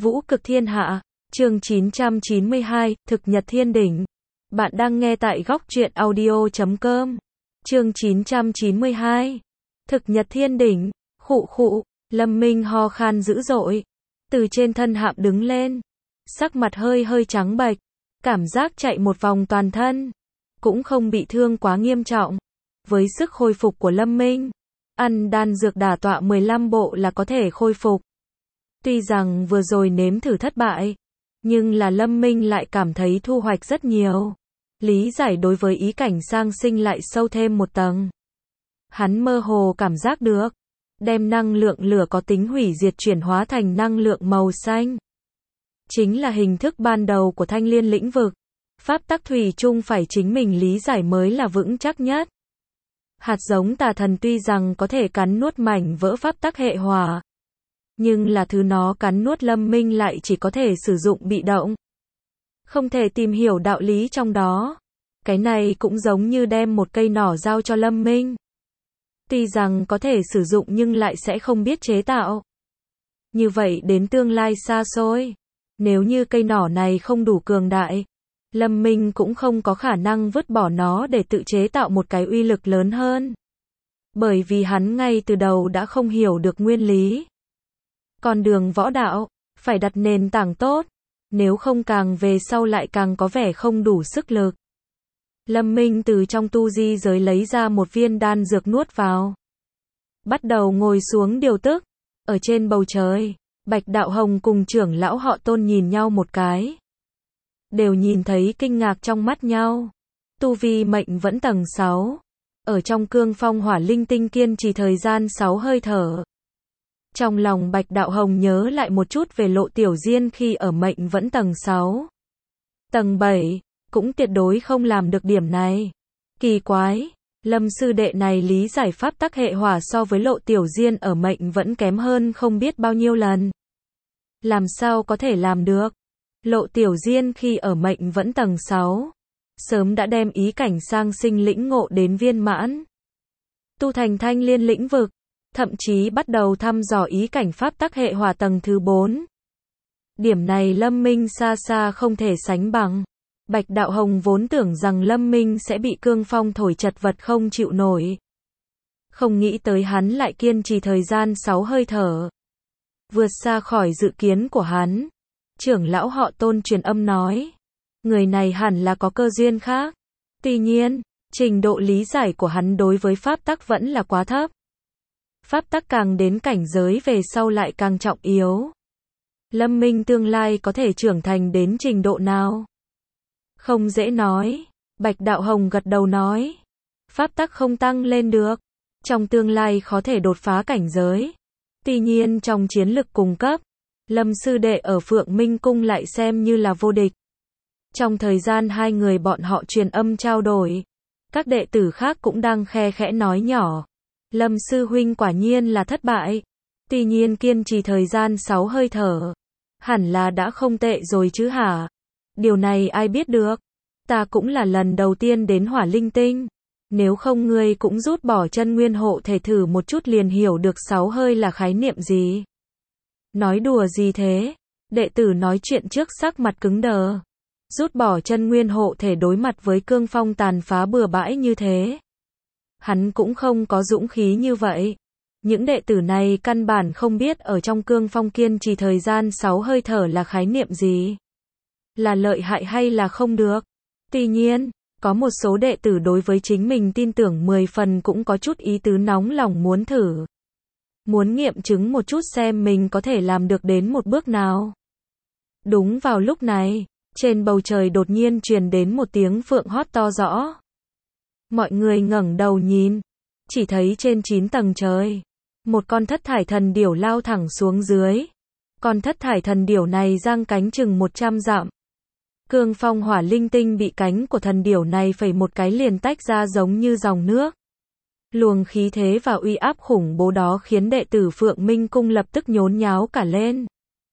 Vũ cực thiên hạ, chương 992, thực nhật thiên đỉnh. Bạn đang nghe tại góc truyện audio.com. Chương 992, thực nhật thiên đỉnh. Khụ khụ, Lâm Minh ho khan dữ dội, từ trên thân hạm đứng lên, sắc mặt hơi hơi trắng bệch, cảm giác chạy một vòng toàn thân, cũng không bị thương quá nghiêm trọng. Với sức khôi phục của Lâm Minh, ăn đan dược đả tọa 15 bộ là có thể khôi phục. Tuy rằng vừa rồi nếm thử thất bại, nhưng là Lâm Minh lại cảm thấy thu hoạch rất nhiều. Lý giải đối với ý cảnh sang sinh lại sâu thêm một tầng. Hắn mơ hồ cảm giác được, đem năng lượng lửa có tính hủy diệt chuyển hóa thành năng lượng màu xanh. Chính là hình thức ban đầu của thanh liên lĩnh vực. Pháp tắc thủy chung phải chính mình lý giải mới là vững chắc nhất. Hạt giống tà thần tuy rằng có thể cắn nuốt mảnh vỡ pháp tắc hệ hỏa, nhưng là thứ nó cắn nuốt Lâm Minh lại chỉ có thể sử dụng bị động. Không thể tìm hiểu đạo lý trong đó. Cái này cũng giống như đem một cây nỏ giao cho Lâm Minh. Tuy rằng có thể sử dụng nhưng lại sẽ không biết chế tạo. Như vậy đến tương lai xa xôi, nếu như cây nỏ này không đủ cường đại, Lâm Minh cũng không có khả năng vứt bỏ nó để tự chế tạo một cái uy lực lớn hơn. Bởi vì hắn ngay từ đầu đã không hiểu được nguyên lý. Con đường võ đạo, phải đặt nền tảng tốt, nếu không càng về sau lại càng có vẻ không đủ sức lực. Lâm Minh từ trong tu di giới lấy ra một viên đan dược nuốt vào. Bắt đầu ngồi xuống điều tức. Ở trên bầu trời, Bạch Đạo Hồng cùng trưởng lão họ Tôn nhìn nhau một cái. Đều nhìn thấy kinh ngạc trong mắt nhau. Tu vi mệnh vẫn tầng 6. Ở trong cương phong hỏa linh tinh kiên trì thời gian 6 hơi thở. Trong lòng Bạch Đạo Hồng nhớ lại một chút về Lộ Tiểu Diên khi ở mệnh vẫn tầng 6. Tầng 7, cũng tuyệt đối không làm được điểm này. Kỳ quái, Lâm sư đệ này lý giải pháp tắc hệ hỏa so với Lộ Tiểu Diên ở mệnh vẫn kém hơn không biết bao nhiêu lần. Làm sao có thể làm được? Lộ Tiểu Diên khi ở mệnh vẫn tầng 6, sớm đã đem ý cảnh sang sinh lĩnh ngộ đến viên mãn. Tu thành thanh liên lĩnh vực, thậm chí bắt đầu thăm dò ý cảnh pháp tắc hệ hỏa tầng thứ 4. Điểm này Lâm Minh xa xa không thể sánh bằng. Bạch Đạo Hồng vốn tưởng rằng Lâm Minh sẽ bị cương phong thổi chật vật không chịu nổi. Không nghĩ tới hắn lại kiên trì thời gian 6 hơi thở. Vượt xa khỏi dự kiến của hắn. Trưởng lão họ Tôn truyền âm nói. Người này hẳn là có cơ duyên khác. Tuy nhiên, trình độ lý giải của hắn đối với pháp tắc vẫn là quá thấp. Pháp tắc càng đến cảnh giới về sau lại càng trọng yếu. Lâm Minh tương lai có thể trưởng thành đến trình độ nào? Không dễ nói. Bạch Đạo Hồng gật đầu nói. Pháp tắc không tăng lên được. Trong tương lai khó thể đột phá cảnh giới. Tuy nhiên trong chiến lực cùng cấp, Lâm sư đệ ở Phượng Minh Cung lại xem như là vô địch. Trong thời gian hai người bọn họ truyền âm trao đổi, các đệ tử khác cũng đang khe khẽ nói nhỏ. Lâm sư huynh quả nhiên là thất bại. Tuy nhiên kiên trì thời gian 6 hơi thở. Hẳn là đã không tệ rồi chứ hả? Điều này ai biết được? Ta cũng là lần đầu tiên đến hỏa linh tinh. Nếu không ngươi cũng rút bỏ chân nguyên hộ thể thử một chút liền hiểu được 6 hơi là khái niệm gì. Nói đùa gì thế? Đệ tử nói chuyện trước sắc mặt cứng đờ. Rút bỏ chân nguyên hộ thể đối mặt với cương phong tàn phá bừa bãi như thế. Hắn cũng không có dũng khí như vậy. Những đệ tử này căn bản không biết ở trong cương phong kiên trì thời gian 6 hơi thở là khái niệm gì. Là lợi hại hay là không được. Tuy nhiên, có một số đệ tử đối với chính mình tin tưởng 10 phần cũng có chút ý tứ nóng lòng muốn thử. Muốn nghiệm chứng một chút xem mình có thể làm được đến một bước nào. Đúng vào lúc này, trên bầu trời đột nhiên truyền đến một tiếng phượng hót to rõ. Mọi người ngẩng đầu nhìn, chỉ thấy trên 9 tầng trời, một con thất thải thần điểu lao thẳng xuống dưới. Con thất thải thần điểu này giang cánh chừng 100 dặm. Cương phong hỏa linh tinh bị cánh của thần điểu này phẩy một cái liền tách ra giống như dòng nước. Luồng khí thế và uy áp khủng bố đó khiến đệ tử Phượng Minh Cung lập tức nhốn nháo cả lên.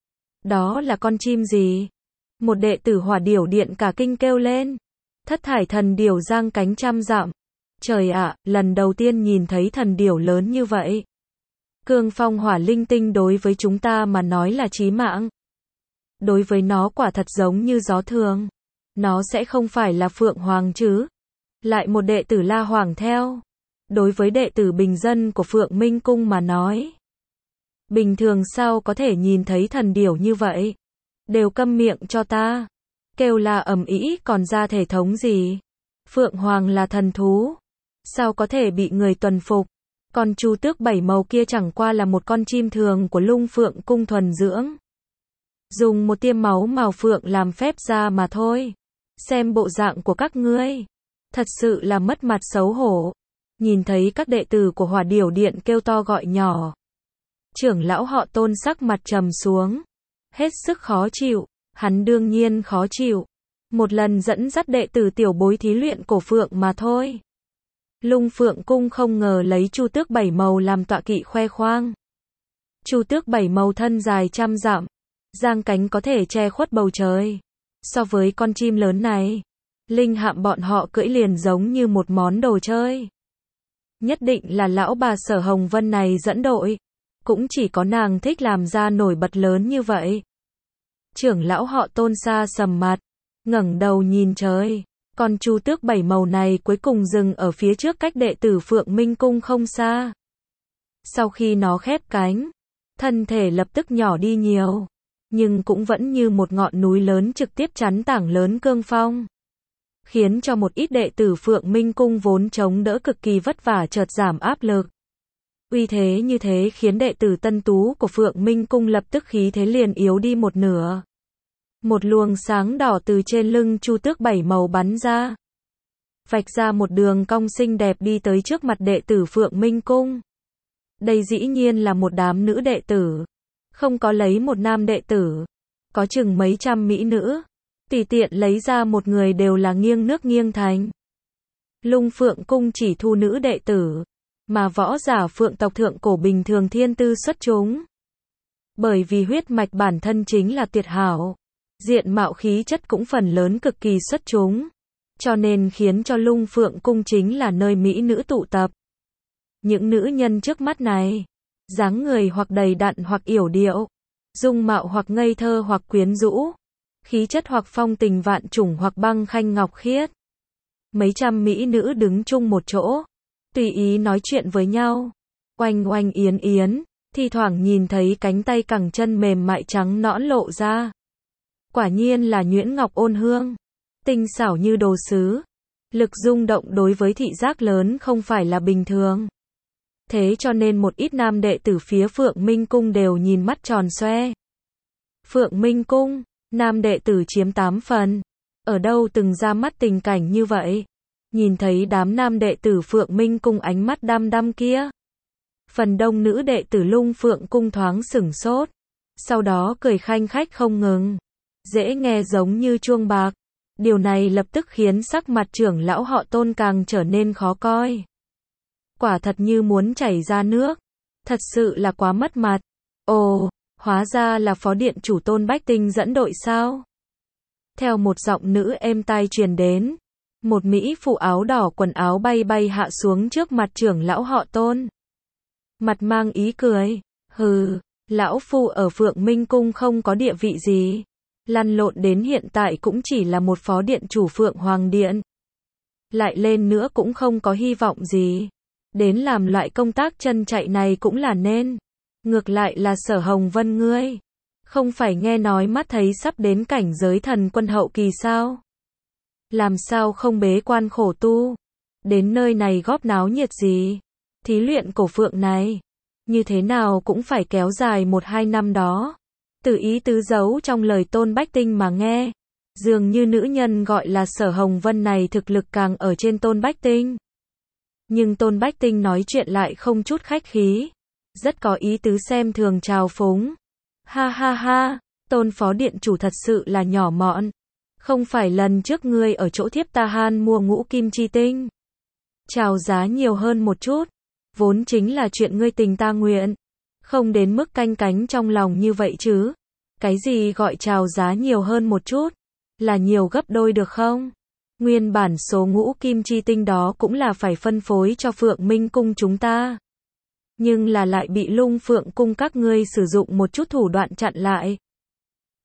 Đó là con chim gì? Một đệ tử hỏa điểu điện cả kinh kêu lên. Thất thải thần điểu giang cánh trăm dặm. Trời ạ, lần đầu tiên nhìn thấy thần điểu lớn như vậy. Cương phong hỏa linh tinh đối với chúng ta mà nói là chí mạng. Đối với nó quả thật giống như gió thường. Nó sẽ không phải là Phượng Hoàng chứ. Lại một đệ tử la hoàng theo. Đối với đệ tử bình dân của Phượng Minh Cung mà nói. Bình thường sao có thể nhìn thấy thần điểu như vậy? Đều câm miệng cho ta. Kêu la ầm ĩ còn ra thể thống gì? Phượng Hoàng là thần thú. Sao có thể bị người tuần phục? Con chu tước 7 màu kia chẳng qua là một con chim thường của Lung Phượng Cung thuần dưỡng. Dùng một tia máu màu phượng làm phép ra mà thôi. Xem bộ dạng của các ngươi. Thật sự là mất mặt xấu hổ. Nhìn thấy các đệ tử của Hỏa Điểu Điện kêu to gọi nhỏ. Trưởng lão họ Tôn sắc mặt trầm xuống. Hết sức khó chịu. Hắn đương nhiên khó chịu. Một lần dẫn dắt đệ tử tiểu bối thí luyện cổ phượng mà thôi. Lung Phượng Cung không ngờ lấy chu tước 7 màu làm tọa kỵ khoe khoang. Chu tước 7 màu thân dài trăm dặm. Giang cánh có thể che khuất bầu trời. So với con chim lớn này, linh hạm bọn họ cưỡi liền giống như một món đồ chơi. Nhất định là lão bà Sở Hồng Vân này dẫn đội. Cũng chỉ có nàng thích làm ra nổi bật lớn như vậy. Trưởng lão họ Tôn xa sầm mặt, ngẩng đầu nhìn trời. Con chu tước 7 màu này cuối cùng dừng ở phía trước cách đệ tử Phượng Minh Cung không xa. Sau khi nó khép cánh, thân thể lập tức nhỏ đi nhiều. Nhưng cũng vẫn như một ngọn núi lớn trực tiếp chắn tảng lớn cương phong. Khiến cho một ít đệ tử Phượng Minh Cung vốn chống đỡ cực kỳ vất vả chợt giảm áp lực. Uy thế như thế khiến đệ tử tân tú của Phượng Minh Cung lập tức khí thế liền yếu đi một nửa. Một luồng sáng đỏ từ trên lưng chu tước 7 màu bắn ra. Vạch ra một đường cong xinh đẹp đi tới trước mặt đệ tử Phượng Minh Cung. Đây dĩ nhiên là một đám nữ đệ tử. Không có lấy một nam đệ tử. Có chừng mấy trăm mỹ nữ. Tùy tiện lấy ra một người đều là nghiêng nước nghiêng thành. Lung Phượng Cung chỉ thu nữ đệ tử. Mà võ giả Phượng tộc thượng cổ bình thường thiên tư xuất chúng. Bởi vì huyết mạch bản thân chính là tuyệt hảo. Diện mạo khí chất cũng phần lớn cực kỳ xuất chúng. Cho nên khiến cho Lung Phượng Cung chính là nơi mỹ nữ tụ tập. Những nữ nhân trước mắt này, dáng người hoặc đầy đặn hoặc yểu điệu, dung mạo hoặc ngây thơ hoặc quyến rũ, khí chất hoặc phong tình vạn trùng hoặc băng khanh ngọc khiết. Mấy trăm mỹ nữ đứng chung một chỗ, tùy ý nói chuyện với nhau. Oanh oanh yến yến, thi thoảng nhìn thấy cánh tay cẳng chân mềm mại trắng nõn lộ ra. Quả nhiên là nhuyễn ngọc ôn hương, tinh xảo như đồ sứ. Lực rung động đối với thị giác lớn không phải là bình thường. Thế cho nên một ít nam đệ tử phía Phượng Minh Cung đều nhìn mắt tròn xoe. Phượng Minh Cung, nam đệ tử chiếm 8 phần. Ở đâu từng ra mắt tình cảnh như vậy? Nhìn thấy đám nam đệ tử Phượng Minh Cung ánh mắt đăm đăm kia. Phần đông nữ đệ tử Lung Phượng Cung thoáng sửng sốt. Sau đó cười khanh khách không ngừng. Dễ nghe giống như chuông bạc. Điều này lập tức khiến sắc mặt trưởng lão họ Tôn càng trở nên khó coi. Quả thật như muốn chảy ra nước. Thật sự là quá mất mặt. Ồ, hóa ra là phó điện chủ Tôn Bách Tinh dẫn đội sao? Theo một giọng nữ êm tai truyền đến. Một mỹ phụ áo đỏ quần áo bay bay hạ xuống trước mặt trưởng lão họ Tôn. Mặt mang ý cười. Hừ, lão phu ở Phượng Minh Cung không có địa vị gì. Lăn lộn đến hiện tại cũng chỉ là một phó điện chủ Phượng Hoàng Điện. Lại lên nữa cũng không có hy vọng gì. Đến làm loại công tác chân chạy này cũng là nên. Ngược lại là Sở Hồng Vân ngươi. Không phải nghe nói mắt thấy sắp đến cảnh giới thần quân hậu kỳ sao? Làm sao không bế quan khổ tu? Đến nơi này góp náo nhiệt gì? Thí luyện cổ phượng này. Như thế nào cũng phải kéo dài 1-2 năm đó. Từ ý tứ giấu trong lời Tôn Bách Tinh mà nghe. Dường như nữ nhân gọi là Sở Hồng Vân này thực lực càng ở trên Tôn Bách Tinh. Nhưng Tôn Bách Tinh nói chuyện lại không chút khách khí. Rất có ý tứ xem thường trào phúng. Ha ha ha, Tôn phó điện chủ thật sự là nhỏ mọn. Không phải lần trước ngươi ở chỗ thiếp ta han mua ngũ kim chi tinh. Chào giá nhiều hơn một chút. Vốn chính là chuyện ngươi tình ta nguyện. Không đến mức canh cánh trong lòng như vậy chứ. Cái gì gọi chào giá nhiều hơn một chút? Là nhiều gấp đôi được không? Nguyên bản số ngũ kim chi tinh đó cũng là phải phân phối cho Phượng Minh Cung chúng ta. Nhưng là lại bị Lung Phượng Cung các ngươi sử dụng một chút thủ đoạn chặn lại.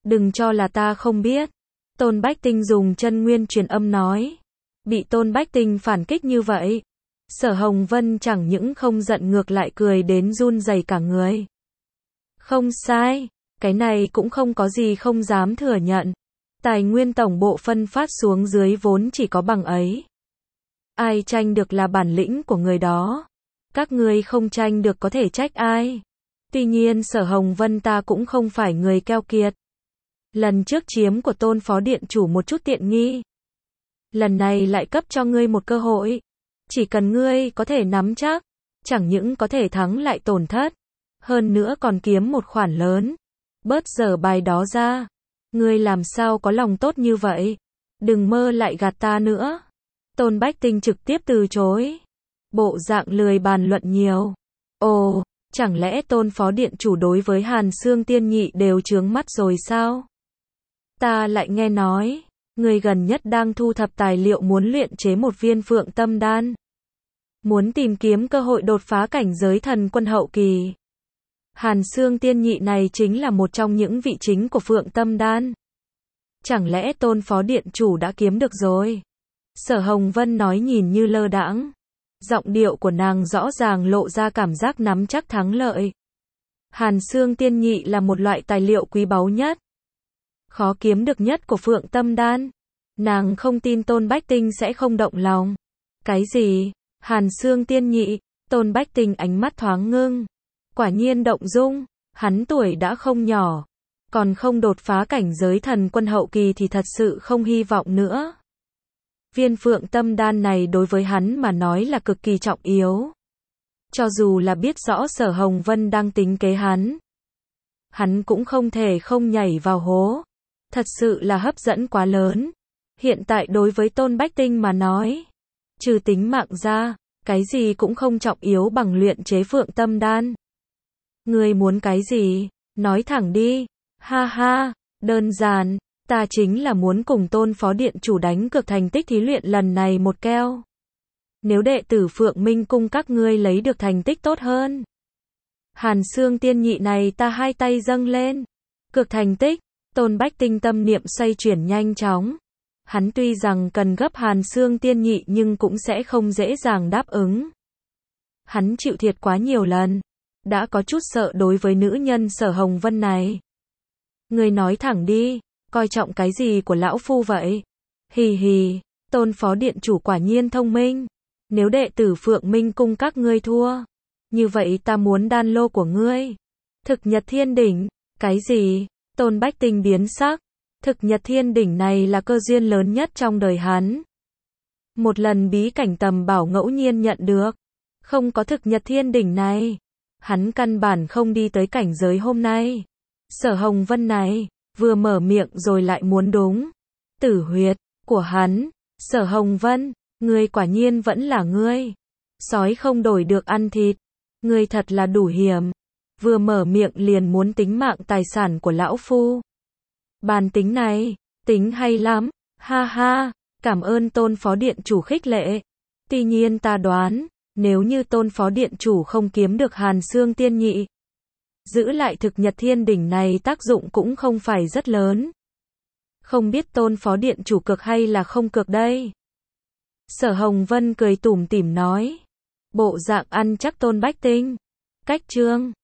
Đừng cho là ta không biết. Tôn Bách Tinh dùng chân nguyên truyền âm nói. Bị Tôn Bách Tinh phản kích như vậy, Sở Hồng Vân chẳng những không giận ngược lại cười đến run rẩy cả người. Không sai, cái này cũng không có gì không dám thừa nhận. Tài nguyên tổng bộ phân phát xuống dưới vốn chỉ có bằng ấy. Ai tranh được là bản lĩnh của người đó. Các ngươi không tranh được có thể trách ai. Tuy nhiên Sở Hồng Vân ta cũng không phải người keo kiệt. Lần trước chiếm của Tôn Phó Điện Chủ một chút tiện nghi. Lần này lại cấp cho ngươi một cơ hội. Chỉ cần ngươi có thể nắm chắc, chẳng những có thể thắng lại tổn thất, hơn nữa còn kiếm một khoản lớn. Bớt dở bài đó ra. Ngươi làm sao có lòng tốt như vậy? Đừng mơ lại gạt ta nữa. Tôn Bách Tinh trực tiếp từ chối. Bộ dạng lười bàn luận nhiều. Ồ, chẳng lẽ Tôn Phó Điện Chủ đối với Hàn Xương Tiên Nhị đều chướng mắt rồi sao? Ta lại nghe nói, người gần nhất đang thu thập tài liệu muốn luyện chế một viên Phượng Tâm Đan. Muốn tìm kiếm cơ hội đột phá cảnh giới thần quân hậu kỳ. Hàn Xương Tiên Nhị này chính là một trong những vị chính của Phượng Tâm Đan. Chẳng lẽ Tôn Phó Điện Chủ đã kiếm được rồi? Sở Hồng Vân nói nhìn như lơ đãng. Giọng điệu của nàng rõ ràng lộ ra cảm giác nắm chắc thắng lợi. Hàn Xương Tiên Nhị là một loại tài liệu quý báu nhất, khó kiếm được nhất của Phượng Tâm Đan. Nàng không tin Tôn Bách Tinh sẽ không động lòng. Cái gì? Hàn Xương Tiên Nhị? Tôn Bách Tinh ánh mắt thoáng ngưng. Quả nhiên động dung, hắn tuổi đã không nhỏ, còn không đột phá cảnh giới thần quân hậu kỳ thì thật sự không hy vọng nữa. Viên Phượng Tâm Đan này đối với hắn mà nói là cực kỳ trọng yếu. Cho dù là biết rõ Sở Hồng Vân đang tính kế hắn cũng không thể không nhảy vào hố. Thật sự là hấp dẫn quá lớn. Hiện tại đối với Tôn Bách Tinh mà nói, trừ tính mạng ra, cái gì cũng không trọng yếu bằng luyện chế Phượng Tâm Đan. Ngươi muốn cái gì? Nói thẳng đi. Ha ha, đơn giản, ta chính là muốn cùng Tôn Phó Điện Chủ đánh cược thành tích thí luyện lần này một keo. Nếu đệ tử Phượng Minh Cung các ngươi lấy được thành tích tốt hơn, Hàn Xương Tiên Nhị này ta hai tay dâng lên. Cược thành tích. Tôn Bách Tinh tâm niệm xoay chuyển nhanh chóng. Hắn tuy rằng cần gấp Hàn Xương Tiên Nhị nhưng cũng sẽ không dễ dàng đáp ứng. Hắn chịu thiệt quá nhiều lần, đã có chút sợ đối với nữ nhân Sở Hồng Vân này. Ngươi nói thẳng đi, coi trọng cái gì của lão phu vậy? Hì hì, Tôn Phó Điện Chủ quả nhiên thông minh. Nếu đệ tử Phượng Minh Cung các ngươi thua, như vậy ta muốn đan lô của ngươi. Thực Nhật Thiên Đỉnh? Cái gì? Tôn Bách Tinh biến sắc. Thực Nhật Thiên Đỉnh này là cơ duyên lớn nhất trong đời hắn. Một lần bí cảnh tầm bảo ngẫu nhiên nhận được. Không có Thực Nhật Thiên Đỉnh này, hắn căn bản không đi tới cảnh giới hôm nay. Sở Hồng Vân này, vừa mở miệng rồi lại muốn đúng tử huyệt của hắn. Sở Hồng Vân, ngươi quả nhiên vẫn là ngươi. Sói không đổi được ăn thịt. Ngươi thật là đủ hiểm. Vừa mở miệng liền muốn tính mạng tài sản của lão phu. Bàn tính này, tính hay lắm. Ha ha, cảm ơn Tôn Phó Điện Chủ khích lệ. Tuy nhiên ta đoán, nếu như Tôn Phó Điện Chủ không kiếm được Hàn Xương Tiên Nhị, giữ lại Thực Nhật Thiên Đỉnh này tác dụng cũng không phải rất lớn. Không biết Tôn Phó Điện Chủ cược hay là không cược đây? Sở Hồng Vân cười tủm tỉm nói. Bộ dạng ăn chắc Tôn Bách Tinh. Cách chương